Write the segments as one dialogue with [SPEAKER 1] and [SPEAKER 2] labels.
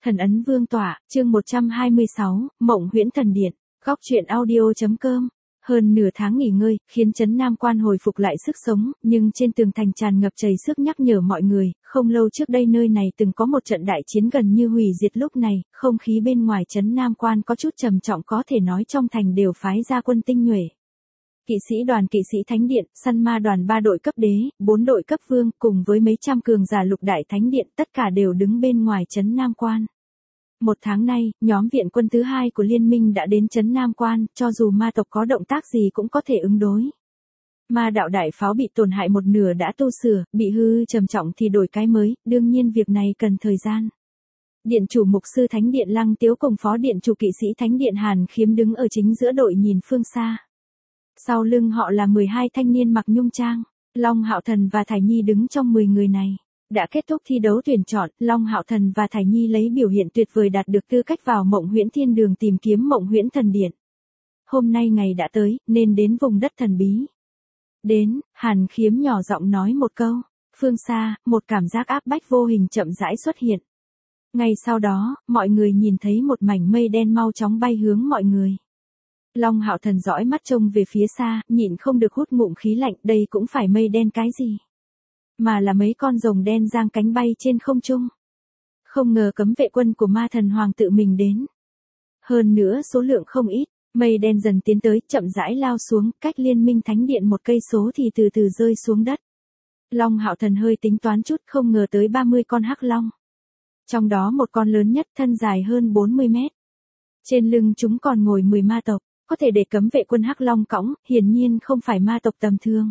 [SPEAKER 1] Thần ấn vương tọa, chương 126, Mộng Huyễn Thần Điện, góc truyện audio.com. Hơn nửa tháng nghỉ ngơi, khiến Trấn Nam Quan hồi phục lại sức sống, nhưng trên tường thành tràn ngập chảy sức nhắc nhở mọi người, không lâu trước đây nơi này từng có một trận đại chiến gần như hủy diệt. Lúc này, không khí bên ngoài Trấn Nam Quan có chút trầm trọng, có thể nói trong thành đều phái ra quân tinh nhuệ. Kỵ sĩ thánh điện, săn ma đoàn 3 đội cấp đế, 4 đội cấp vương, cùng với mấy trăm cường giả lục đại thánh điện, tất cả đều đứng bên ngoài Trấn Nam Quan. Một tháng nay, nhóm viện quân thứ 2 của liên minh đã đến Trấn Nam Quan, cho dù ma tộc có động tác gì cũng có thể ứng đối. Ma đạo đại pháo bị tổn hại một nửa đã tu sửa, bị hư trầm trọng thì đổi cái mới, đương nhiên việc này cần thời gian. Điện chủ mục sư thánh điện Lăng Tiếu cùng phó điện chủ kỵ sĩ thánh điện Hàn Khiếm đứng ở chính giữa đội nhìn phương xa. Sau lưng họ là 12 thanh niên mặc nhung trang, Long Hạo Thần và Thải Nhi đứng trong 10 người này. Đã kết thúc thi đấu tuyển chọn, Long Hạo Thần và Thải Nhi lấy biểu hiện tuyệt vời đạt được tư cách vào Mộng Huyễn Thiên Đường tìm kiếm Mộng Huyễn Thần Điện. Hôm nay ngày đã tới, nên đến vùng đất thần bí. Đến, Hàn Khiếm nhỏ giọng nói một câu, phương xa, một cảm giác áp bách vô hình chậm rãi xuất hiện. Ngay sau đó, mọi người nhìn thấy một mảnh mây đen mau chóng bay hướng mọi người. Long Hạo Thần dõi mắt trông về phía xa, nhịn không được hút ngụm khí lạnh, đây cũng phải mây đen cái gì? Mà là mấy con rồng đen giang cánh bay trên không trung. Không ngờ cấm vệ quân của ma thần hoàng tự mình đến. Hơn nữa số lượng không ít, mây đen dần tiến tới, chậm rãi lao xuống, cách liên minh thánh điện 1 cây số thì từ từ rơi xuống đất. Long Hạo Thần hơi tính toán chút, không ngờ tới 30 con hắc long. Trong đó một con lớn nhất thân dài hơn 40 mét. Trên lưng chúng còn ngồi 10 ma tộc, có thể để cấm vệ quân hắc long cõng, hiển nhiên không phải ma tộc tầm thường.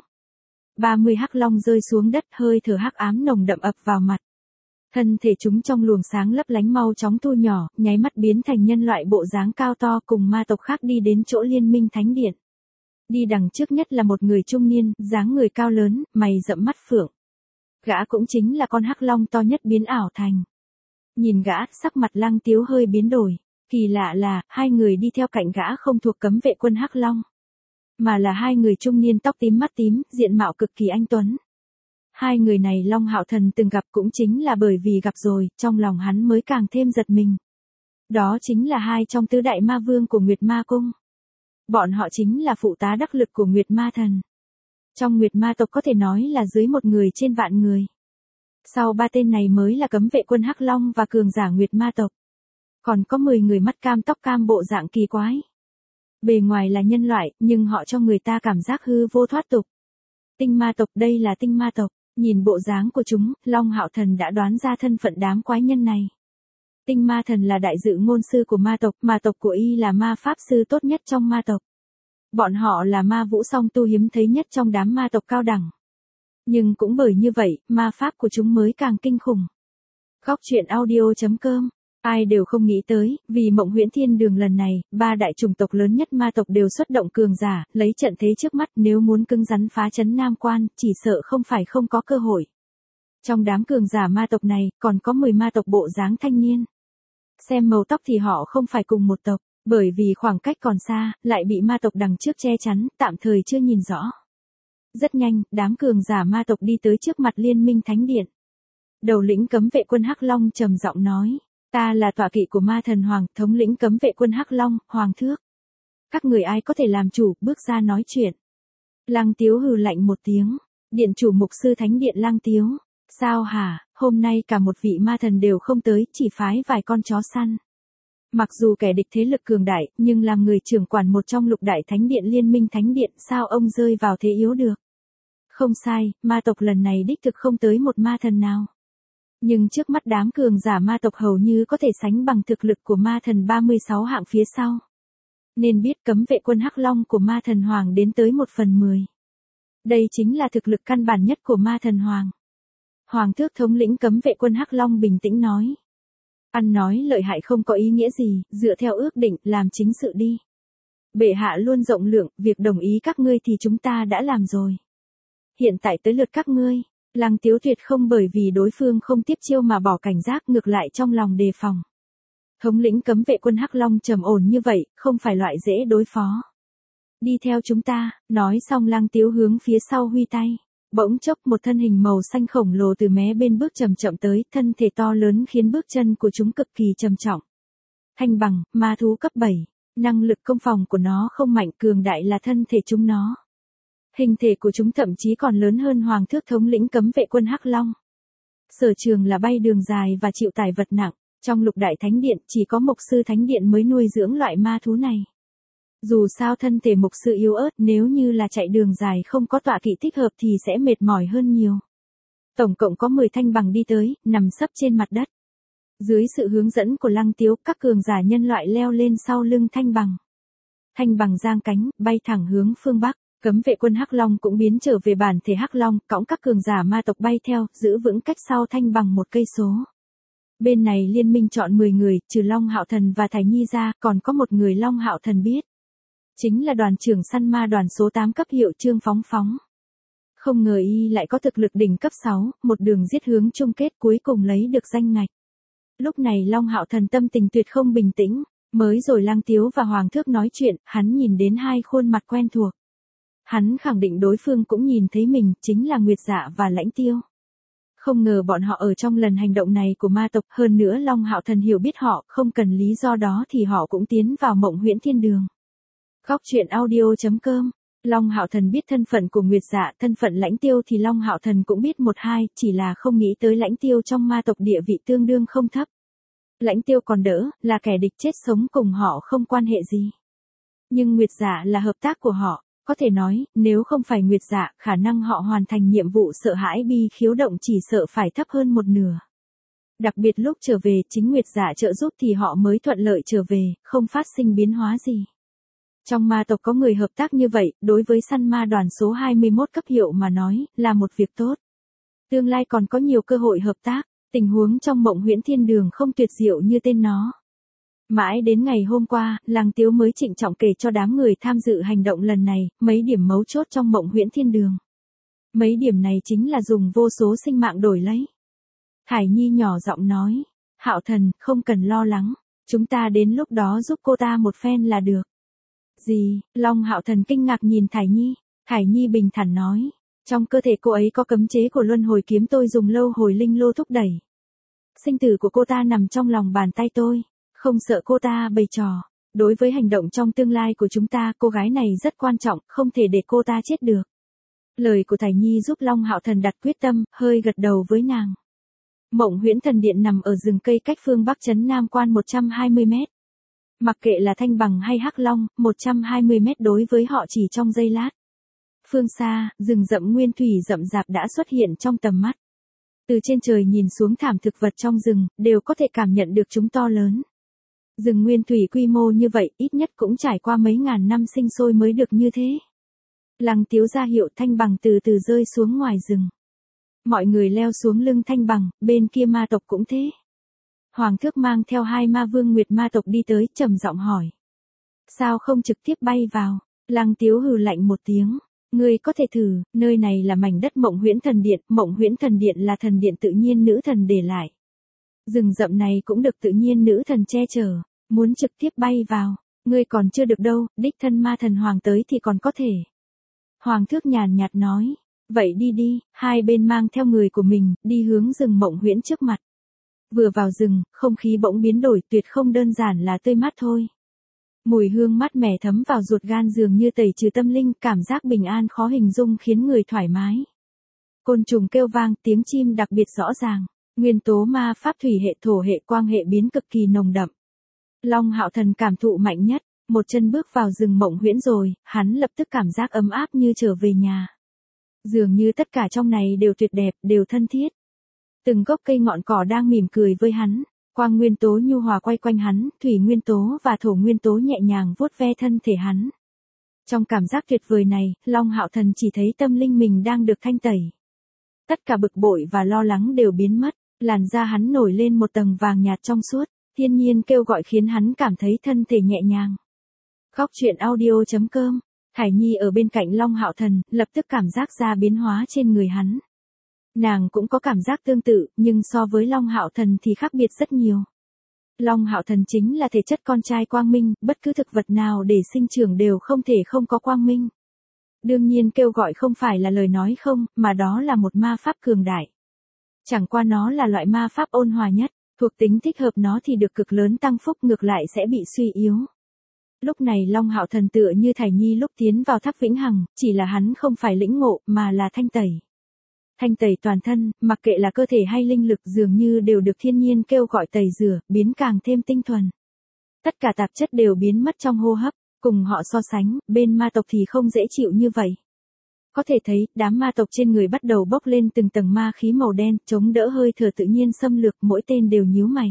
[SPEAKER 1] 30 hắc long rơi xuống đất, hơi thở hắc ám nồng đậm ập vào mặt. Thân thể chúng trong luồng sáng lấp lánh mau chóng thu nhỏ, nháy mắt biến thành nhân loại bộ dáng cao to, cùng ma tộc khác đi đến chỗ liên minh thánh điện. Đi đằng trước nhất là một người trung niên, dáng người cao lớn, mày rậm mắt phượng. Gã cũng chính là con hắc long to nhất biến ảo thành. Nhìn gã, sắc mặt Lăng Tiếu hơi biến đổi. Kỳ lạ là, hai người đi theo cạnh gã không thuộc cấm vệ quân hắc long, mà là hai người trung niên tóc tím mắt tím, diện mạo cực kỳ anh tuấn. Hai người này Long Hạo Thần từng gặp, cũng chính là bởi vì gặp rồi, trong lòng hắn mới càng thêm giật mình. Đó chính là hai trong tứ đại ma vương của Nguyệt Ma Cung. Bọn họ chính là phụ tá đắc lực của Nguyệt Ma Thần. Trong Nguyệt Ma tộc có thể nói là dưới 1 người trên vạn người. Sau 3 tên này mới là cấm vệ quân hắc long và cường giả Nguyệt Ma tộc. Còn có 10 người mắt cam tóc cam bộ dạng kỳ quái. Bề ngoài là nhân loại, nhưng họ cho người ta cảm giác hư vô thoát tục. Tinh ma tộc, đây là tinh ma tộc. Nhìn bộ dáng của chúng, Long Hạo Thần đã đoán ra thân phận đám quái nhân này. Tinh ma thần là đại dự ngôn sư của ma tộc của y là ma pháp sư tốt nhất trong ma tộc. Bọn họ là ma vũ song tu hiếm thấy nhất trong đám ma tộc cao đẳng. Nhưng cũng bởi như vậy, ma pháp của chúng mới càng kinh khủng. Góc truyện audio.com. Ai đều không nghĩ tới, vì Mộng Huyễn Thiên Đường lần này, 3 đại chủng tộc lớn nhất ma tộc đều xuất động cường giả, lấy trận thế trước mắt, nếu muốn cứng rắn phá Trấn Nam Quan, chỉ sợ không phải không có cơ hội. Trong đám cường giả ma tộc này, còn có 10 ma tộc bộ dáng thanh niên. Xem màu tóc thì họ không phải cùng một tộc, bởi vì khoảng cách còn xa, lại bị ma tộc đằng trước che chắn, tạm thời chưa nhìn rõ. Rất nhanh, đám cường giả ma tộc đi tới trước mặt liên minh thánh điện. Đầu lĩnh cấm vệ quân hắc long trầm giọng nói. Ta là tọa kỵ của ma thần hoàng, thống lĩnh cấm vệ quân hắc long, hoàng thước. Các người ai có thể làm chủ, bước ra nói chuyện. Lăng Tiếu hừ lạnh một tiếng. Điện chủ mục sư thánh điện Lăng Tiếu. Sao hả, hôm nay cả một vị ma thần đều không tới, chỉ phái vài con chó săn. Mặc dù kẻ địch thế lực cường đại, nhưng làm người trưởng quản một trong lục đại thánh điện liên minh thánh điện, sao ông rơi vào thế yếu được? Không sai, ma tộc lần này đích thực không tới một ma thần nào. Nhưng trước mắt đám cường giả ma tộc hầu như có thể sánh bằng thực lực của ma thần 36 hạng phía sau. Nên biết cấm vệ quân hắc long của ma thần hoàng đến tới 1/10. Đây chính là thực lực căn bản nhất của ma thần hoàng. Hoàng thước thống lĩnh cấm vệ quân hắc long bình tĩnh nói. Ăn nói lợi hại không có ý nghĩa gì, dựa theo ước định, làm chính sự đi. Bệ hạ luôn rộng lượng, việc đồng ý các ngươi thì chúng ta đã làm rồi. Hiện tại tới lượt các ngươi. Lăng Tiếu tuyệt không bởi vì đối phương không tiếp chiêu mà bỏ cảnh giác, ngược lại trong lòng đề phòng. Thống lĩnh cấm vệ quân hắc long trầm ổn như vậy, không phải loại dễ đối phó. Đi theo chúng ta, nói xong Lăng Tiếu hướng phía sau huy tay. Bỗng chốc một thân hình màu xanh khổng lồ từ mé bên bước chậm chậm tới, thân thể to lớn khiến bước chân của chúng cực kỳ trầm trọng. Thanh bằng, ma thú cấp 7. Năng lực công phòng của nó không mạnh, cường đại là thân thể chúng nó. Hình thể của chúng thậm chí còn lớn hơn Hoàng Thước thống lĩnh cấm vệ quân Hắc Long. Sở trường là bay đường dài và chịu tải vật nặng. Trong Lục Đại Thánh Điện chỉ có Mục Sư Thánh Điện mới nuôi dưỡng loại ma thú này. Dù sao thân thể Mục Sư yếu ớt, nếu như là chạy đường dài không có tọa kỵ thích hợp thì sẽ mệt mỏi hơn nhiều. Tổng cộng có 10 thanh bằng đi tới, nằm sấp trên mặt đất. Dưới sự hướng dẫn của Lăng Tiếu, các cường giả nhân loại leo lên sau lưng thanh bằng. Thanh bằng giang cánh, bay thẳng hướng phương Bắc. Cấm vệ quân Hắc Long cũng biến trở về bản thể Hắc Long, cõng các cường giả ma tộc bay theo, giữ vững cách sau thanh bằng 1 cây số. Bên này liên minh chọn 10 người, trừ Long Hạo Thần và Thải Nhi ra, còn có một người Long Hạo Thần biết. Chính là đoàn trưởng săn ma đoàn số 8 cấp hiệu Trương Phóng Phóng. Không ngờ y lại có thực lực đỉnh cấp 6, một đường giết hướng chung kết cuối cùng lấy được danh ngạch. Lúc này Long Hạo Thần tâm tình tuyệt không bình tĩnh, mới rồi Lăng Tiếu và Hoàng Thước nói chuyện, hắn nhìn đến 2 khuôn mặt quen thuộc. Hắn khẳng định đối phương cũng nhìn thấy mình, chính là Nguyệt Dạ và Lãnh Tiêu. Không ngờ bọn họ ở trong lần hành động này của ma tộc, hơn nữa Long Hạo Thần hiểu biết họ, không cần lý do đó thì họ cũng tiến vào Mộng Huyễn Thiên Đường. Góc truyện audio.com. Long Hạo Thần biết thân phận của Nguyệt Dạ, thân phận Lãnh Tiêu thì Long Hạo Thần cũng biết 1-2, chỉ là không nghĩ tới Lãnh Tiêu trong ma tộc địa vị tương đương không thấp. Lãnh Tiêu còn đỡ, là kẻ địch chết sống cùng họ không quan hệ gì. Nhưng Nguyệt Dạ là hợp tác của họ, có thể nói, nếu không phải Nguyệt Dạ, khả năng họ hoàn thành nhiệm vụ sợ hãi bi khiếu động chỉ sợ phải thấp hơn 1/2. Đặc biệt lúc trở về, chính Nguyệt Dạ trợ giúp thì họ mới thuận lợi trở về, không phát sinh biến hóa gì. Trong ma tộc có người hợp tác như vậy, đối với săn ma đoàn số 21 cấp hiệu mà nói, là một việc tốt. Tương lai còn có nhiều cơ hội hợp tác, tình huống trong Mộng Huyễn Thiên Đường không tuyệt diệu như tên nó. Mãi đến ngày hôm qua, Lăng Tiếu mới trịnh trọng kể cho đám người tham dự hành động lần này, mấy điểm mấu chốt trong Mộng Huyễn Thiên Đường. Mấy điểm này chính là dùng vô số sinh mạng đổi lấy. Thải Nhi nhỏ giọng nói, Hạo Thần, không cần lo lắng, chúng ta đến lúc đó giúp cô ta một phen là được. Gì? Long Hạo Thần kinh ngạc nhìn Thải Nhi. Thải Nhi bình thản nói, trong cơ thể cô ấy có cấm chế của luân hồi kiếm tôi dùng lâu hồi linh lô thúc đẩy. Sinh tử của cô ta nằm trong lòng bàn tay tôi, không sợ cô ta bày trò. Đối với hành động trong tương lai của chúng ta, cô gái này rất quan trọng, không thể để cô ta chết được. Lời của Thải Nhi giúp Long Hạo Thần đặt quyết tâm, hơi gật đầu với nàng. Mộng Huyễn Thần Điện nằm ở rừng cây cách phương Bắc trấn Nam Quan 120 mét. Mặc kệ là Thanh Bằng hay Hắc Long, 120 mét đối với họ chỉ trong giây lát. Phương xa, rừng rậm nguyên thủy rậm rạp đã xuất hiện trong tầm mắt. Từ trên trời nhìn xuống thảm thực vật trong rừng, đều có thể cảm nhận được chúng to lớn. Rừng nguyên thủy quy mô như vậy, ít nhất cũng trải qua mấy ngàn năm sinh sôi mới được như thế. Lăng Tiếu ra hiệu Thanh Bằng từ từ rơi xuống ngoài rừng. Mọi người leo xuống lưng Thanh Bằng, bên kia ma tộc cũng thế. Hoàng Thước mang theo 2 ma vương nguyệt ma tộc đi tới, trầm giọng hỏi. Sao không trực tiếp bay vào? Lăng Tiếu hừ lạnh một tiếng. Ngươi có thể thử, nơi này là mảnh đất Mộng Huyễn Thần Điện. Mộng Huyễn Thần Điện là thần điện tự nhiên nữ thần để lại. Rừng rậm này cũng được tự nhiên nữ thần che chở. Muốn trực tiếp bay vào, ngươi còn chưa được đâu, đích thân ma thần hoàng tới thì còn có thể. Hoàng Thước nhàn nhạt nói. Vậy đi đi, hai bên mang theo người của mình, đi hướng rừng Mộng Huyễn trước mặt. Vừa vào rừng, không khí bỗng biến đổi, tuyệt không đơn giản là tươi mát thôi. Mùi hương mát mẻ thấm vào ruột gan dường như tẩy trừ tâm linh, cảm giác bình an khó hình dung khiến người thoải mái. Côn trùng kêu vang, tiếng chim đặc biệt rõ ràng. Nguyên tố ma pháp thủy hệ thổ hệ quang hệ biến cực kỳ nồng đậm. Long Hạo Thần cảm thụ mạnh nhất, một chân bước vào rừng Mộng Huyễn rồi, hắn lập tức cảm giác ấm áp như trở về nhà. Dường như tất cả trong này đều tuyệt đẹp, đều thân thiết. Từng gốc cây ngọn cỏ đang mỉm cười với hắn, quang nguyên tố nhu hòa quay quanh hắn, thủy nguyên tố và thổ nguyên tố nhẹ nhàng vuốt ve thân thể hắn. Trong cảm giác tuyệt vời này, Long Hạo Thần chỉ thấy tâm linh mình đang được thanh tẩy. Tất cả bực bội và lo lắng đều biến mất, làn da hắn nổi lên một tầng vàng nhạt trong suốt, thiên nhiên kêu gọi khiến hắn cảm thấy thân thể nhẹ nhàng. Góc truyện audio.com. Thải Nhi ở bên cạnh Long Hạo Thần, lập tức cảm giác ra biến hóa trên người hắn. Nàng cũng có cảm giác tương tự, nhưng so với Long Hạo Thần thì khác biệt rất nhiều. Long Hạo Thần chính là thể chất con trai quang minh, bất cứ thực vật nào để sinh trưởng đều không thể không có quang minh. Đương nhiên kêu gọi không phải là lời nói không, mà đó là một ma pháp cường đại. Chẳng qua nó là loại ma pháp ôn hòa nhất, thuộc tính thích hợp nó thì được cực lớn tăng phúc, ngược lại sẽ bị suy yếu. Lúc này Long Hạo Thần tựa như Thải Nhi lúc tiến vào tháp vĩnh hằng, chỉ là hắn không phải lĩnh ngộ, mà là thanh tẩy. Thanh tẩy toàn thân, mặc kệ là cơ thể hay linh lực dường như đều được thiên nhiên kêu gọi tẩy rửa, biến càng thêm tinh thuần. Tất cả tạp chất đều biến mất trong hô hấp, cùng họ so sánh, bên ma tộc thì không dễ chịu như vậy. Có thể thấy, đám ma tộc trên người bắt đầu bốc lên từng tầng ma khí màu đen, chống đỡ hơi thở tự nhiên xâm lược, mỗi tên đều nhíu mày.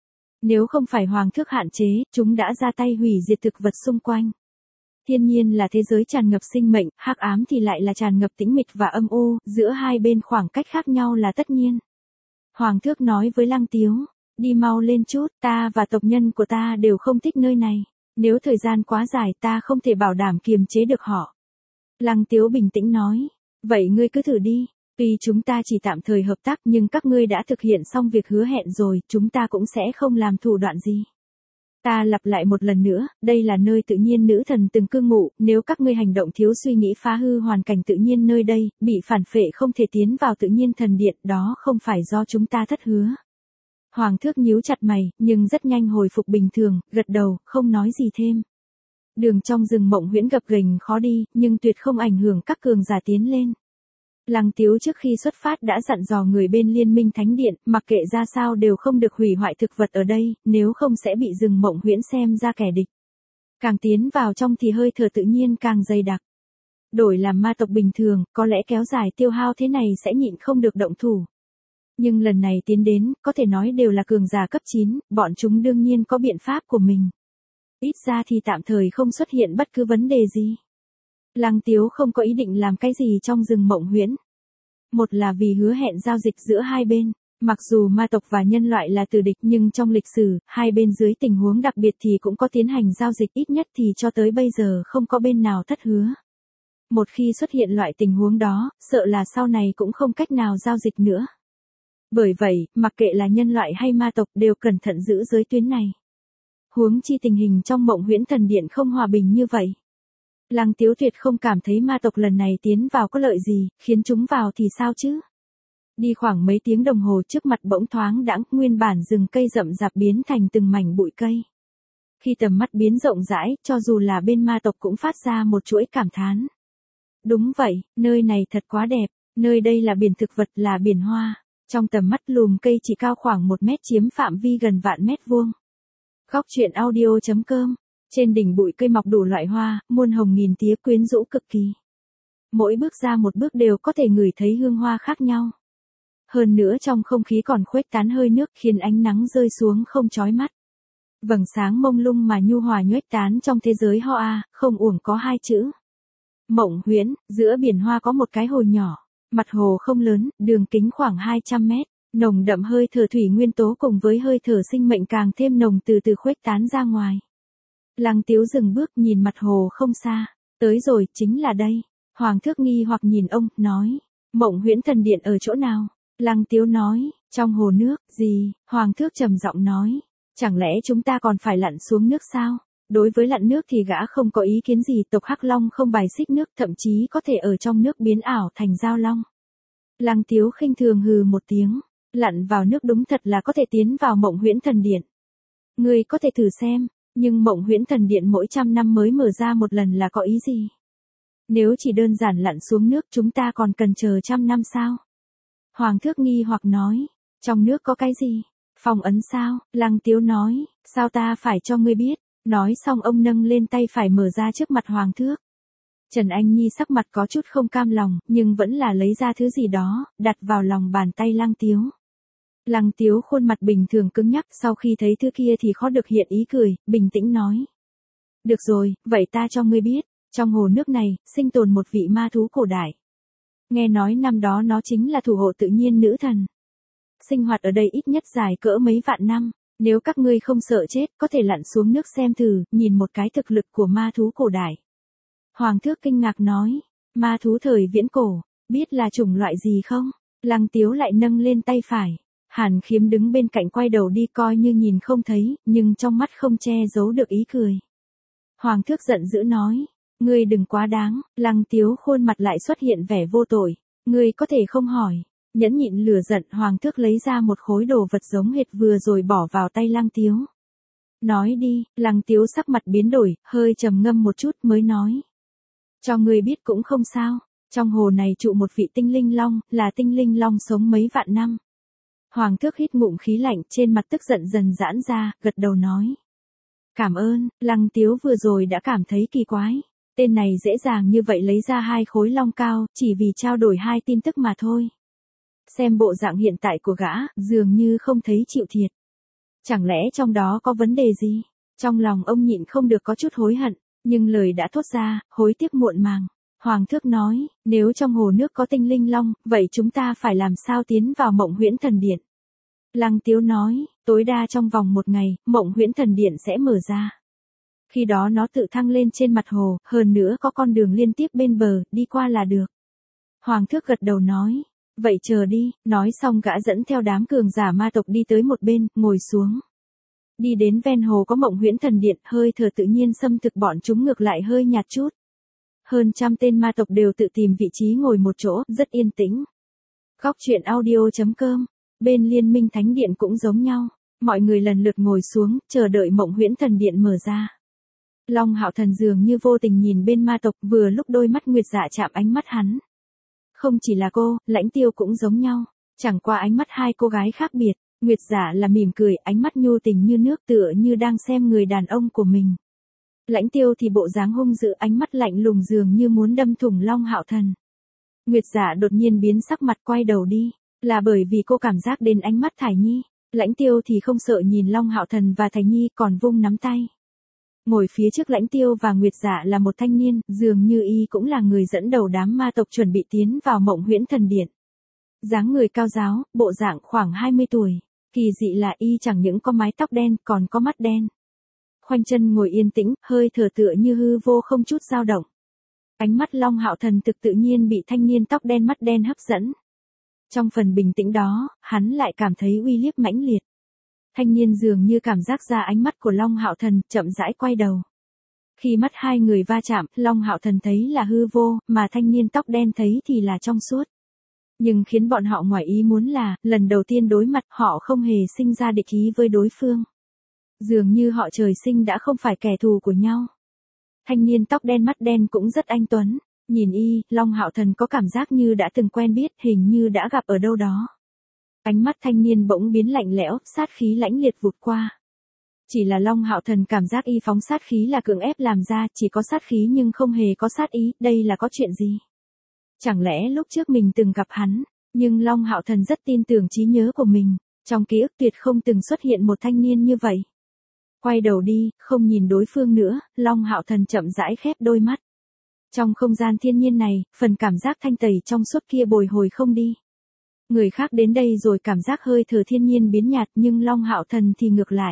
[SPEAKER 1] Nếu không phải hoàng thước hạn chế, chúng đã ra tay hủy diệt thực vật xung quanh. Thiên nhiên là thế giới tràn ngập sinh mệnh, hắc ám thì lại là tràn ngập tĩnh mịch và âm u, giữa hai bên khoảng cách khác nhau là tất nhiên. Hoàng thước nói với Lăng Tiếu, đi mau lên chút, ta và tộc nhân của ta đều không thích nơi này. Nếu thời gian quá dài ta không thể bảo đảm kiềm chế được họ. Lăng Tiếu bình tĩnh nói, vậy ngươi cứ thử đi, tuy chúng ta chỉ tạm thời hợp tác nhưng các ngươi đã thực hiện xong việc hứa hẹn rồi, chúng ta cũng sẽ không làm thủ đoạn gì. Ta lặp lại một lần nữa, đây là nơi tự nhiên nữ thần từng cư ngụ, nếu các ngươi hành động thiếu suy nghĩ phá hư hoàn cảnh tự nhiên nơi đây, bị phản phệ không thể tiến vào tự nhiên thần điện, đó không phải do chúng ta thất hứa. Hoàng thước nhíu chặt mày, nhưng rất nhanh hồi phục bình thường, gật đầu, không nói gì thêm. Đường trong rừng Mộng Huyễn gập ghềnh khó đi, nhưng tuyệt không ảnh hưởng các cường giả tiến lên. Lăng Tiếu trước khi xuất phát đã dặn dò người bên Liên minh Thánh Điện, mặc kệ ra sao đều không được hủy hoại thực vật ở đây, nếu không sẽ bị rừng Mộng Huyễn xem ra kẻ địch. Càng tiến vào trong thì hơi thở tự nhiên càng dày đặc. Đổi làm ma tộc bình thường, có lẽ kéo dài tiêu hao thế này sẽ nhịn không được động thủ. Nhưng lần này tiến đến, có thể nói đều là cường giả cấp 9, bọn chúng đương nhiên có biện pháp của mình. Ít ra thì tạm thời không xuất hiện bất cứ vấn đề gì. Lăng Tiếu không có ý định làm cái gì trong rừng Mộng Huyễn. Một là vì hứa hẹn giao dịch giữa hai bên, mặc dù ma tộc và nhân loại là tử địch nhưng trong lịch sử, hai bên dưới tình huống đặc biệt thì cũng có tiến hành giao dịch, ít nhất thì cho tới bây giờ không có bên nào thất hứa. Một khi xuất hiện loại tình huống đó, sợ là sau này cũng không cách nào giao dịch nữa. Bởi vậy, mặc kệ là nhân loại hay ma tộc đều cẩn thận giữ giới tuyến này. Huống chi tình hình trong Mộng Huyễn Thần Điện không hòa bình như vậy. Lăng Tiếu tuyệt không cảm thấy ma tộc lần này tiến vào có lợi gì, khiến chúng vào thì sao chứ? Đi khoảng mấy tiếng đồng hồ trước mặt bỗng thoáng đãng, nguyên bản rừng cây rậm rạp biến thành từng mảnh bụi cây. Khi tầm mắt biến rộng rãi, cho dù là bên ma tộc cũng phát ra một chuỗi cảm thán. Đúng vậy, nơi này thật quá đẹp, nơi đây là biển thực vật, là biển hoa. Trong tầm mắt lùm cây chỉ cao khoảng 1 mét chiếm phạm vi gần vạn mét vuông. Góc truyện audio.com. Trên đỉnh bụi cây mọc đủ loại hoa, muôn hồng nghìn tía, quyến rũ cực kỳ. Mỗi bước ra một bước đều có thể ngửi thấy hương hoa khác nhau. Hơn nữa trong không khí còn khuếch tán hơi nước, khiến ánh nắng rơi xuống không chói mắt. Vầng sáng mông lung mà nhu hòa nhuếch tán trong thế giới hoa, không uổng có 2 chữ. Mộng Huyễn, giữa biển hoa có một cái hồ nhỏ. Mặt hồ không lớn, đường kính khoảng 200 mét. Nồng đậm hơi thở thủy nguyên tố cùng với hơi thở sinh mệnh càng thêm nồng, từ từ khuếch tán ra ngoài. Lăng Tiếu dừng bước nhìn mặt hồ không xa. Tới rồi, chính là đây. Hoàng thước nghi hoặc nhìn ông, nói. Mộng Huyễn Thần Điện ở chỗ nào? Lăng Tiếu nói, trong hồ nước. Gì? Hoàng thước trầm giọng nói. Chẳng lẽ chúng ta còn phải lặn xuống nước sao? Đối với lặn nước thì gã không có ý kiến gì, tộc Hắc Long không bài xích nước, thậm chí có thể ở trong nước biến ảo thành giao long. Lăng Tiếu khinh thường hừ một tiếng. Lặn vào nước đúng thật là có thể tiến vào Mộng Huyễn Thần Điện. Ngươi có thể thử xem, nhưng Mộng Huyễn Thần Điện mỗi 100 năm mới mở ra một lần là có ý gì? Nếu chỉ đơn giản lặn xuống nước chúng ta còn cần chờ 100 năm sao? Hoàng thước nghi hoặc nói, trong nước có cái gì? Phong ấn sao? Lăng Tiếu nói, sao ta phải cho ngươi biết? Nói xong ông nâng lên tay phải mở ra trước mặt Hoàng thước. Trần Anh Nhi sắc mặt có chút không cam lòng, nhưng vẫn là lấy ra thứ gì đó, đặt vào lòng bàn tay Lăng Tiếu. Lăng Tiếu khuôn mặt bình thường cứng nhắc, sau khi thấy thứ kia thì khó được hiện ý cười, bình tĩnh nói. Được rồi, vậy ta cho ngươi biết, trong hồ nước này, sinh tồn một vị ma thú cổ đại. Nghe nói năm đó nó chính là thủ hộ tự nhiên nữ thần. Sinh hoạt ở đây ít nhất dài cỡ mấy vạn năm, nếu các ngươi không sợ chết, có thể lặn xuống nước xem thử, nhìn một cái thực lực của ma thú cổ đại. Hoàng thước kinh ngạc nói, ma thú thời viễn cổ, biết là chủng loại gì không? Lăng Tiếu lại nâng lên tay phải. Hàn Khiếm đứng bên cạnh quay đầu đi coi như nhìn không thấy, nhưng trong mắt không che giấu được ý cười. Hoàng thước giận dữ nói, Ngươi đừng quá đáng, Lăng Tiếu khuôn mặt lại xuất hiện vẻ vô tội. Ngươi có thể không hỏi. Nhẫn nhịn lửa giận, Hoàng thước lấy ra một khối đồ vật giống hệt vừa rồi bỏ vào tay Lăng Tiếu. Nói đi, Lăng Tiếu sắc mặt biến đổi, hơi trầm ngâm một chút mới nói. Cho ngươi biết cũng không sao, trong hồ này trụ một vị tinh linh long, là tinh linh long sống mấy vạn năm. Hoàng thước hít ngụm khí lạnh, trên mặt tức giận dần giãn ra, gật đầu nói. Cảm ơn, Lăng Tiếu vừa rồi đã cảm thấy kỳ quái. Tên này dễ dàng như vậy lấy ra 2 khối long cao, chỉ vì trao đổi 2 tin tức mà thôi. Xem bộ dạng hiện tại của gã, dường như không thấy chịu thiệt. Chẳng lẽ trong đó có vấn đề gì? Trong lòng ông nhịn không được có chút hối hận, nhưng lời đã thốt ra, hối tiếc muộn màng. Hoàng thước nói, nếu trong hồ nước có tinh linh long, vậy chúng ta phải làm sao tiến vào Mộng Huyễn Thần Điện? Lăng Tiếu nói, tối đa trong vòng 1 ngày, Mộng Huyễn Thần Điện sẽ mở ra. Khi đó nó tự thăng lên trên mặt hồ, hơn nữa có con đường liên tiếp bên bờ, đi qua là được. Hoàng thước gật đầu nói, vậy chờ đi, nói xong gã dẫn theo đám cường giả ma tộc đi tới một bên, ngồi xuống. Đi đến ven hồ có Mộng Huyễn Thần Điện, hơi thở tự nhiên xâm thực bọn chúng ngược lại hơi nhạt chút. Hơn 100 tên ma tộc đều tự tìm vị trí ngồi một chỗ, rất yên tĩnh. Góc truyện audio.com, bên Liên Minh Thánh Điện cũng giống nhau, mọi người lần lượt ngồi xuống, chờ đợi Mộng Huyễn Thần Điện mở ra. Long Hạo Thần dường như vô tình nhìn bên ma tộc, vừa lúc đôi mắt Nguyệt Dạ chạm ánh mắt hắn. Không chỉ là cô, Lãnh Tiêu cũng giống nhau, chẳng qua ánh mắt 2 cô gái khác biệt, Nguyệt Dạ là mỉm cười, ánh mắt nhu tình như nước tựa như đang xem người đàn ông của mình. Lãnh Tiêu thì bộ dáng hung dữ, ánh mắt lạnh lùng dường như muốn đâm thủng Long Hạo Thần. Nguyệt Dạ đột nhiên biến sắc mặt quay đầu đi, là bởi vì cô cảm giác đến ánh mắt Thải Nhi. Lãnh Tiêu thì không sợ nhìn Long Hạo Thần và Thải Nhi, còn vung nắm tay. Ngồi phía trước Lãnh Tiêu và Nguyệt Dạ là một thanh niên, dường như y cũng là người dẫn đầu đám ma tộc chuẩn bị tiến vào Mộng Huyễn Thần Điện. Dáng người cao ráo, bộ dạng khoảng 20 tuổi, kỳ dị là y chẳng những có mái tóc đen còn có mắt đen. Khoanh chân ngồi yên tĩnh, hơi thở tựa như hư vô không chút dao động. Ánh mắt Long Hạo Thần tự nhiên bị thanh niên tóc đen mắt đen hấp dẫn. Trong phần bình tĩnh đó, hắn lại cảm thấy uy hiếp mãnh liệt. Thanh niên dường như cảm giác ra ánh mắt của Long Hạo Thần, chậm rãi quay đầu. Khi mắt 2 người va chạm, Long Hạo Thần thấy là hư vô, mà thanh niên tóc đen thấy thì là trong suốt. Nhưng khiến bọn họ ngoài ý muốn là, lần đầu tiên đối mặt, họ không hề sinh ra địch ý với đối phương. Dường như họ trời sinh đã không phải kẻ thù của nhau. Thanh niên tóc đen mắt đen cũng rất anh tuấn, nhìn y, Long Hạo Thần có cảm giác như đã từng quen biết, hình như đã gặp ở đâu đó. Ánh mắt thanh niên bỗng biến lạnh lẽo, sát khí lãnh liệt vụt qua. Chỉ là Long Hạo Thần cảm giác y phóng sát khí là cưỡng ép làm ra, chỉ có sát khí nhưng không hề có sát ý, đây là có chuyện gì? Chẳng lẽ lúc trước mình từng gặp hắn, nhưng Long Hạo Thần rất tin tưởng trí nhớ của mình, trong ký ức tuyệt không từng xuất hiện một thanh niên như vậy. Quay đầu đi, không nhìn đối phương nữa, Long Hạo Thần chậm rãi khép đôi mắt. Trong không gian thiên nhiên này, phần cảm giác thanh tẩy trong suốt kia bồi hồi không đi. Người khác đến đây rồi cảm giác hơi thở thiên nhiên biến nhạt, nhưng Long Hạo Thần thì ngược lại.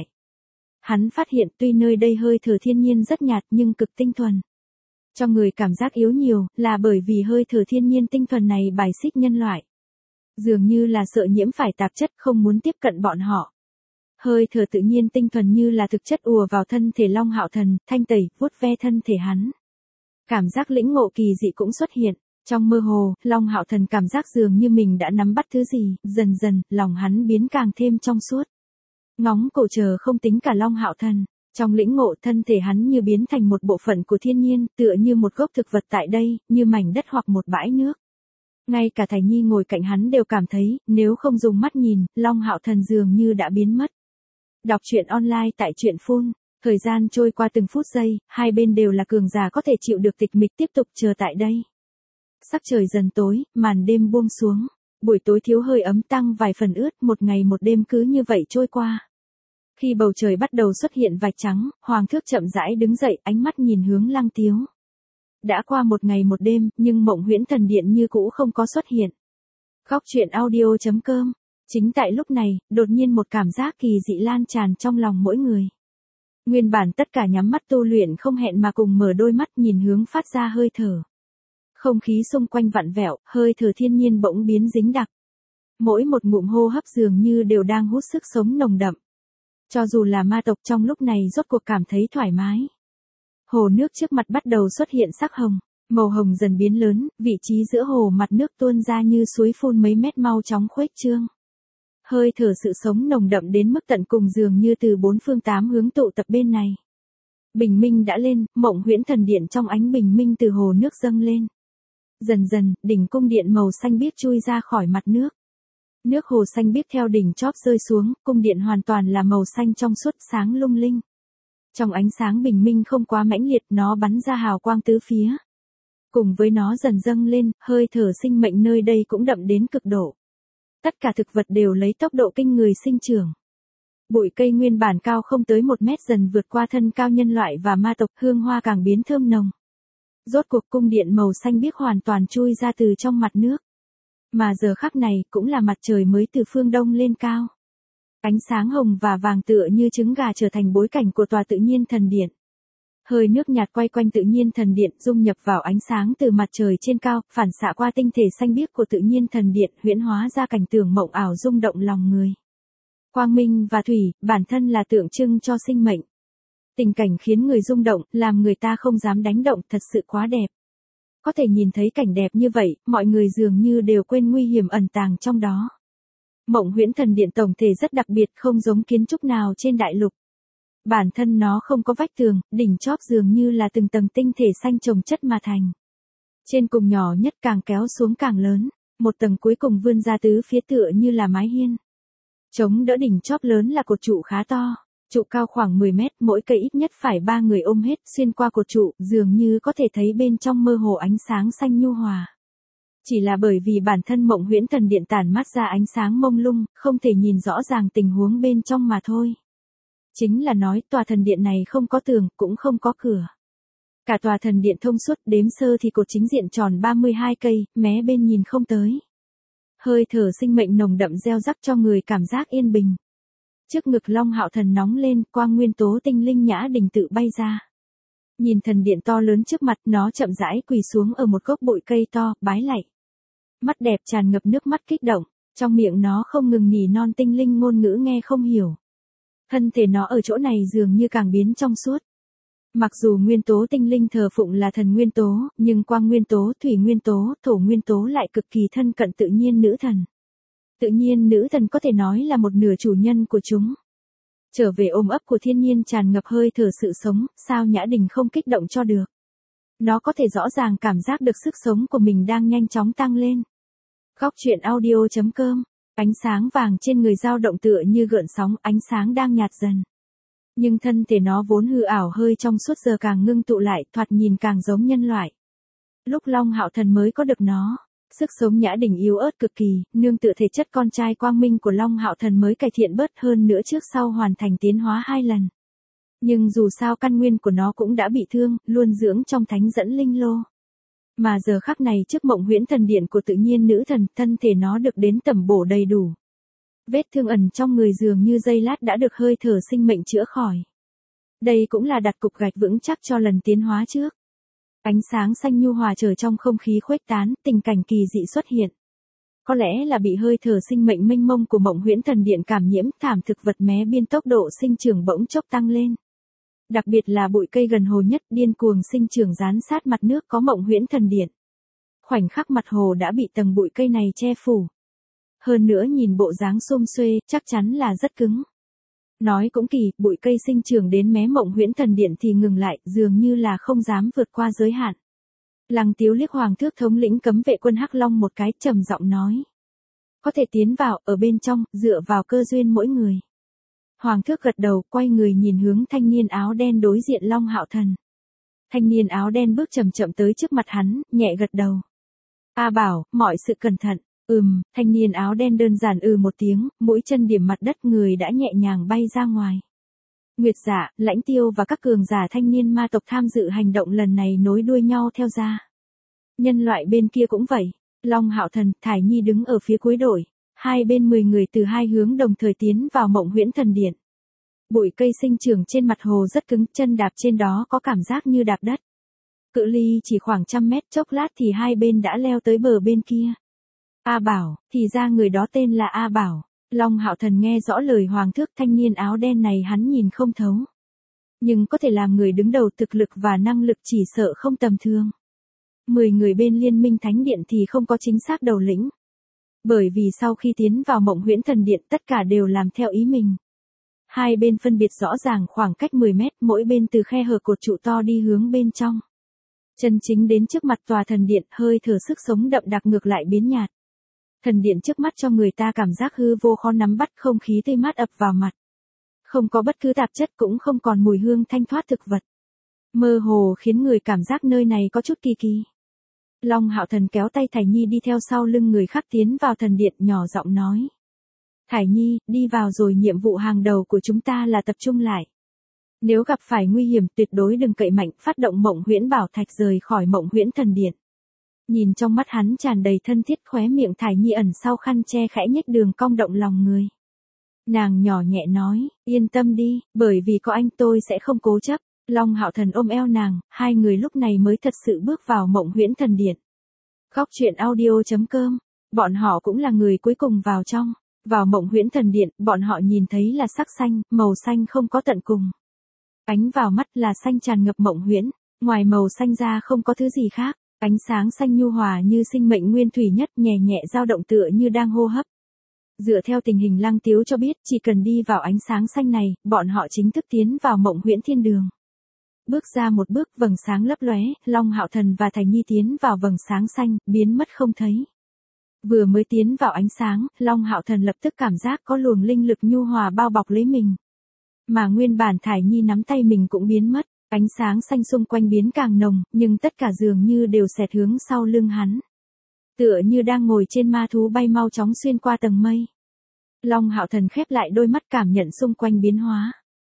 [SPEAKER 1] Hắn phát hiện tuy nơi đây hơi thở thiên nhiên rất nhạt nhưng cực tinh thuần. Cho người cảm giác yếu nhiều, là bởi vì hơi thở thiên nhiên tinh thuần này bài xích nhân loại. Dường như là sợ nhiễm phải tạp chất, không muốn tiếp cận bọn họ. Hơi thở tự nhiên tinh thuần như là thực chất ùa vào thân thể Long Hạo Thần, thanh tẩy, vuốt ve thân thể hắn. Cảm giác lĩnh ngộ kỳ dị cũng xuất hiện. Trong mơ hồ, Long Hạo Thần cảm giác dường như mình đã nắm bắt thứ gì, dần dần, lòng hắn biến càng thêm trong suốt. Ngóng cổ chờ không tính cả Long Hạo Thần, trong lĩnh ngộ thân thể hắn như biến thành một bộ phận của thiên nhiên, tựa như một gốc thực vật tại đây, như mảnh đất hoặc một bãi nước. Ngay cả Thải Nhi ngồi cạnh hắn đều cảm thấy, nếu không dùng mắt nhìn, Long Hạo Thần dường như đã biến mất. Đọc truyện online tại truyện Phun, thời gian trôi qua từng phút giây, hai bên đều là cường giả có thể chịu được tịch mịch tiếp tục chờ tại đây. Sắc trời dần tối, màn đêm buông xuống, buổi tối thiếu hơi ấm tăng vài phần ướt, một ngày một đêm cứ như vậy trôi qua. Khi bầu trời bắt đầu xuất hiện vạch trắng, Hoàng thước chậm rãi đứng dậy, ánh mắt nhìn hướng Lăng Tiếu. Đã qua một ngày một đêm, nhưng Mộng Huyễn Thần Điện như cũ không có xuất hiện. Góc truyện audio.com. Chính tại lúc này, đột nhiên một cảm giác kỳ dị lan tràn trong lòng mỗi người. Nguyên bản tất cả nhắm mắt tu luyện không hẹn mà cùng mở đôi mắt nhìn hướng phát ra hơi thở. Không khí xung quanh vặn vẹo, hơi thở thiên nhiên bỗng biến dính đặc. Mỗi một ngụm hô hấp dường như đều đang hút sức sống nồng đậm. Cho dù là ma tộc trong lúc này rốt cuộc cảm thấy thoải mái. Hồ nước trước mặt bắt đầu xuất hiện sắc hồng, màu hồng dần biến lớn, vị trí giữa hồ mặt nước tuôn ra như suối phun mấy mét mau chóng khuếch trương. Hơi thở sự sống nồng đậm đến mức tận cùng dường như từ bốn phương tám hướng tụ tập bên này. Bình minh đã lên, Mộng Huyễn Thần Điện trong ánh bình minh từ hồ nước dâng lên. Dần dần, đỉnh cung điện màu xanh biếc chui ra khỏi mặt nước. Nước hồ xanh biếc theo đỉnh chóp rơi xuống, cung điện hoàn toàn là màu xanh trong suốt sáng lung linh. Trong ánh sáng bình minh không quá mãnh liệt, nó bắn ra hào quang tứ phía. Cùng với nó dần dâng lên, hơi thở sinh mệnh nơi đây cũng đậm đến cực độ. Tất cả thực vật đều lấy tốc độ kinh người sinh trưởng. Bụi cây nguyên bản cao không tới 1 mét dần vượt qua thân cao nhân loại và ma tộc, hương hoa càng biến thơm nồng. Rốt cuộc cung điện màu xanh biếc hoàn toàn chui ra từ trong mặt nước. Mà giờ khắc này cũng là mặt trời mới từ phương đông lên cao. Ánh sáng hồng và vàng tựa như trứng gà trở thành bối cảnh của tòa tự nhiên thần điện. Hơi nước nhạt quay quanh tự nhiên thần điện dung nhập vào ánh sáng từ mặt trời trên cao, phản xạ qua tinh thể xanh biếc của tự nhiên thần điện, huyễn hóa ra cảnh tượng mộng ảo rung động lòng người. Quang minh và thủy, bản thân là tượng trưng cho sinh mệnh. Tình cảnh khiến người rung động, làm người ta không dám đánh động, thật sự quá đẹp. Có thể nhìn thấy cảnh đẹp như vậy, mọi người dường như đều quên nguy hiểm ẩn tàng trong đó. Mộng Huyễn Thần Điện tổng thể rất đặc biệt, không giống kiến trúc nào trên đại lục. Bản thân nó không có vách tường, đỉnh chóp dường như là từng tầng tinh thể xanh chồng chất mà thành. Trên cùng nhỏ nhất càng kéo xuống càng lớn, một tầng cuối cùng vươn ra tứ phía tựa như là mái hiên. Chống đỡ đỉnh chóp lớn là cột trụ khá to, trụ cao khoảng 10 mét, mỗi cây ít nhất phải 3 người ôm hết, xuyên qua cột trụ, dường như có thể thấy bên trong mơ hồ ánh sáng xanh nhu hòa. Chỉ là bởi vì bản thân Mộng Huyễn Thần Điện tản mát ra ánh sáng mông lung, không thể nhìn rõ ràng tình huống bên trong mà thôi. Chính là nói tòa thần điện này không có tường, cũng không có cửa. Cả tòa thần điện thông suốt, đếm sơ thì cột chính diện tròn 32 cây, mé bên nhìn không tới. Hơi thở sinh mệnh nồng đậm gieo rắc cho người cảm giác yên bình. Trước ngực Long Hạo Thần nóng lên, quang nguyên tố tinh linh nhã đình tự bay ra. Nhìn thần điện to lớn trước mặt, nó chậm rãi quỳ xuống ở một gốc bụi cây to, bái lạy. Mắt đẹp tràn ngập nước mắt kích động, trong miệng nó không ngừng nỉ non tinh linh ngôn ngữ nghe không hiểu. Thân thể nó ở chỗ này dường như càng biến trong suốt. Mặc dù nguyên tố tinh linh thờ phụng là thần nguyên tố, nhưng quang nguyên tố, thủy nguyên tố, thổ nguyên tố lại cực kỳ thân cận tự nhiên nữ thần. Tự nhiên nữ thần có thể nói là một nửa chủ nhân của chúng. Trở về ôm ấp của thiên nhiên tràn ngập hơi thở sự sống, sao Nhã Đình không kích động cho được. Nó có thể rõ ràng cảm giác được sức sống của mình đang nhanh chóng tăng lên. Góc truyện audio.com. Ánh sáng vàng trên người dao động tựa như gợn sóng, ánh sáng đang nhạt dần. Nhưng thân thể nó vốn hư ảo hơi trong suốt giờ càng ngưng tụ lại, thoạt nhìn càng giống nhân loại. Lúc Long Hạo Thần mới có được nó, sức sống Nhã Đình yếu ớt cực kỳ, nương tựa thể chất con trai quang minh của Long Hạo Thần mới cải thiện bớt hơn nữa trước sau hoàn thành tiến hóa 2 lần. Nhưng dù sao căn nguyên của nó cũng đã bị thương, luôn dưỡng trong thánh dẫn linh lô. Mà giờ khắc này trước Mộng Huyễn Thần Điện của tự nhiên nữ thần, thân thể nó được đến tẩm bổ đầy đủ. Vết thương ẩn trong người dường như giây lát đã được hơi thở sinh mệnh chữa khỏi. Đây cũng là đặt cục gạch vững chắc cho lần tiến hóa trước. Ánh sáng xanh nhu hòa trở trong không khí khuếch tán, tình cảnh kỳ dị xuất hiện. Có lẽ là bị hơi thở sinh mệnh mênh mông của Mộng Huyễn Thần Điện cảm nhiễm, thảm thực vật mé biên tốc độ sinh trưởng bỗng chốc tăng lên. Đặc biệt là bụi cây gần hồ nhất điên cuồng sinh trưởng dán sát mặt nước có Mộng Huyễn Thần Điện. Khoảnh khắc mặt hồ đã bị tầng bụi cây này che phủ. Hơn nữa nhìn bộ dáng xum xuê, chắc chắn là rất cứng. Nói cũng kỳ, bụi cây sinh trưởng đến mé Mộng Huyễn Thần Điện thì ngừng lại, dường như là không dám vượt qua giới hạn. Lăng Tiếu liếc Hoàng Thước thống lĩnh cấm vệ quân Hắc Long một cái, trầm giọng nói: có thể tiến vào, ở bên trong, dựa vào cơ duyên mỗi người. Hoàng Thước gật đầu, quay người nhìn hướng thanh niên áo đen đối diện Long Hạo Thần. Thanh niên áo đen bước chậm chậm tới trước mặt hắn, nhẹ gật đầu. A Bảo, mọi sự cẩn thận. Thanh niên áo đen đơn giản một tiếng, mũi chân điểm mặt đất, người đã nhẹ nhàng bay ra ngoài. Nguyệt Dạ, Lãnh Tiêu và các cường giả thanh niên ma tộc tham dự hành động lần này nối đuôi nhau theo ra. Nhân loại bên kia cũng vậy, Long Hạo Thần, Thải Nhi đứng ở phía cuối đội, hai bên 10 người từ hai hướng đồng thời tiến vào Mộng Huyễn Thần Điện. Bụi cây sinh trưởng trên mặt hồ rất cứng, chân đạp trên đó có cảm giác như đạp đất. Cự ly chỉ khoảng 100 mét, chốc lát thì hai bên đã leo tới bờ bên kia. A Bảo, thì ra người đó tên là A Bảo. Long Hạo Thần nghe rõ lời Hoàng Thước, thanh niên áo đen này hắn nhìn không thấu. Nhưng có thể làm người đứng đầu thực lực và năng lực chỉ sợ không tầm thường. 10 người bên Liên minh Thánh Điện thì không có chính xác đầu lĩnh. Bởi vì sau khi tiến vào Mộng Huyễn Thần Điện tất cả đều làm theo ý mình. Hai bên phân biệt rõ ràng khoảng cách 10 mét, mỗi bên từ khe hở cột trụ to đi hướng bên trong. Chân chính đến trước mặt tòa thần điện, hơi thở sức sống đậm đặc ngược lại biến nhạt. Thần điện trước mắt cho người ta cảm giác hư vô khó nắm bắt, không khí tươi mát ập vào mặt. Không có bất cứ tạp chất, cũng không còn mùi hương thanh thoát thực vật. Mơ hồ khiến người cảm giác nơi này có chút kỳ kỳ. Long Hạo Thần kéo tay Thải Nhi đi theo sau lưng người khác tiến vào thần điện, nhỏ giọng nói. Thải Nhi, đi vào rồi, nhiệm vụ hàng đầu của chúng ta là tập trung lại. Nếu gặp phải nguy hiểm tuyệt đối đừng cậy mạnh, phát động Mộng Huyễn Bảo Thạch rời khỏi Mộng Huyễn Thần Điện. Nhìn trong mắt hắn tràn đầy thân thiết, khóe miệng Thải Nhi ẩn sau khăn che khẽ nhếch đường cong động lòng người. Nàng nhỏ nhẹ nói, yên tâm đi, bởi vì có anh tôi sẽ không cố chấp. Long Hạo Thần ôm eo nàng, hai người lúc này mới thật sự bước vào Mộng Huyễn Thần Điện. Góc truyện audio.com, bọn họ cũng là người cuối cùng vào trong. Vào Mộng Huyễn Thần Điện, bọn họ nhìn thấy là sắc xanh, màu xanh không có tận cùng. Ánh vào mắt là xanh tràn ngập mộng huyễn, ngoài màu xanh ra không có thứ gì khác, ánh sáng xanh nhu hòa như sinh mệnh nguyên thủy nhất, nhẹ nhẹ dao động tựa như đang hô hấp. Dựa theo tình hình Lăng Tiếu cho biết, chỉ cần đi vào ánh sáng xanh này, bọn họ chính thức tiến vào Mộng Huyễn Thiên Đường. Bước ra một bước, vầng sáng lấp lóe, Long Hạo Thần và Thải Nhi tiến vào vầng sáng xanh, biến mất không thấy. Vừa mới tiến vào ánh sáng, Long Hạo Thần lập tức cảm giác có luồng linh lực nhu hòa bao bọc lấy mình. Mà nguyên bản Thải Nhi nắm tay mình cũng biến mất, ánh sáng xanh xung quanh biến càng nồng, nhưng tất cả dường như đều xẹt hướng sau lưng hắn. Tựa như đang ngồi trên ma thú bay mau chóng xuyên qua tầng mây. Long Hạo Thần khép lại đôi mắt cảm nhận xung quanh biến hóa.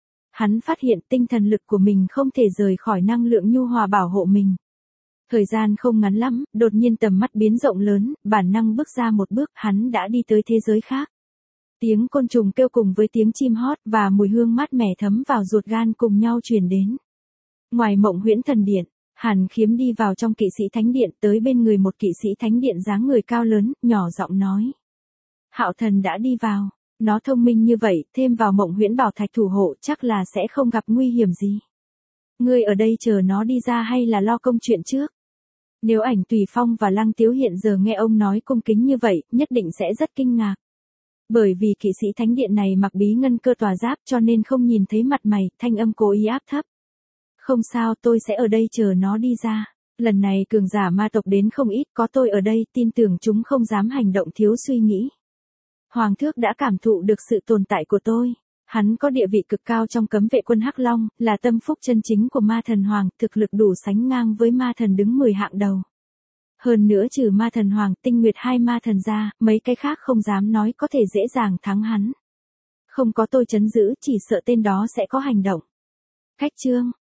[SPEAKER 1] Hắn phát hiện tinh thần lực của mình không thể rời khỏi năng lượng nhu hòa bảo hộ mình. Thời gian không ngắn lắm, đột nhiên tầm mắt biến rộng lớn, bản năng bước ra một bước, hắn đã đi tới thế giới khác. Tiếng côn trùng kêu cùng với tiếng chim hót và mùi hương mát mẻ thấm vào ruột gan cùng nhau truyền đến. Ngoài Mộng Huyễn Thần Điện, Hàn Khiếm đi vào trong Kỵ Sĩ Thánh Điện, tới bên người một Kỵ Sĩ Thánh Điện dáng người cao lớn, nhỏ giọng nói. Hạo Thần đã đi vào, nó thông minh như vậy, thêm vào Mộng Huyễn Bảo Thạch thủ hộ chắc là sẽ không gặp nguy hiểm gì. Ngươi ở đây chờ nó đi ra hay là lo công chuyện trước? Nếu Ảnh Tùy Phong và Lăng Tiếu hiện giờ nghe ông nói cung kính như vậy, nhất định sẽ rất kinh ngạc. Bởi vì Kỵ Sĩ Thánh Điện này mặc bí ngân cơ tòa giáp cho nên không nhìn thấy mặt mày, thanh âm cố ý áp thấp. Không sao, tôi sẽ ở đây chờ nó đi ra. Lần này cường giả ma tộc đến không ít, có tôi ở đây, tin tưởng chúng không dám hành động thiếu suy nghĩ. Hoàng thước đã cảm thụ được sự tồn tại của tôi. Hắn có địa vị cực cao trong cấm vệ quân Hắc Long, là tâm phúc chân chính của ma thần Hoàng, thực lực đủ sánh ngang với ma thần đứng 10 hạng đầu. Hơn nữa trừ ma thần Hoàng, Tinh Nguyệt hai ma thần ra, mấy cái khác không dám nói có thể dễ dàng thắng hắn. Không có tôi trấn giữ, chỉ sợ tên đó sẽ có hành động. Cách chương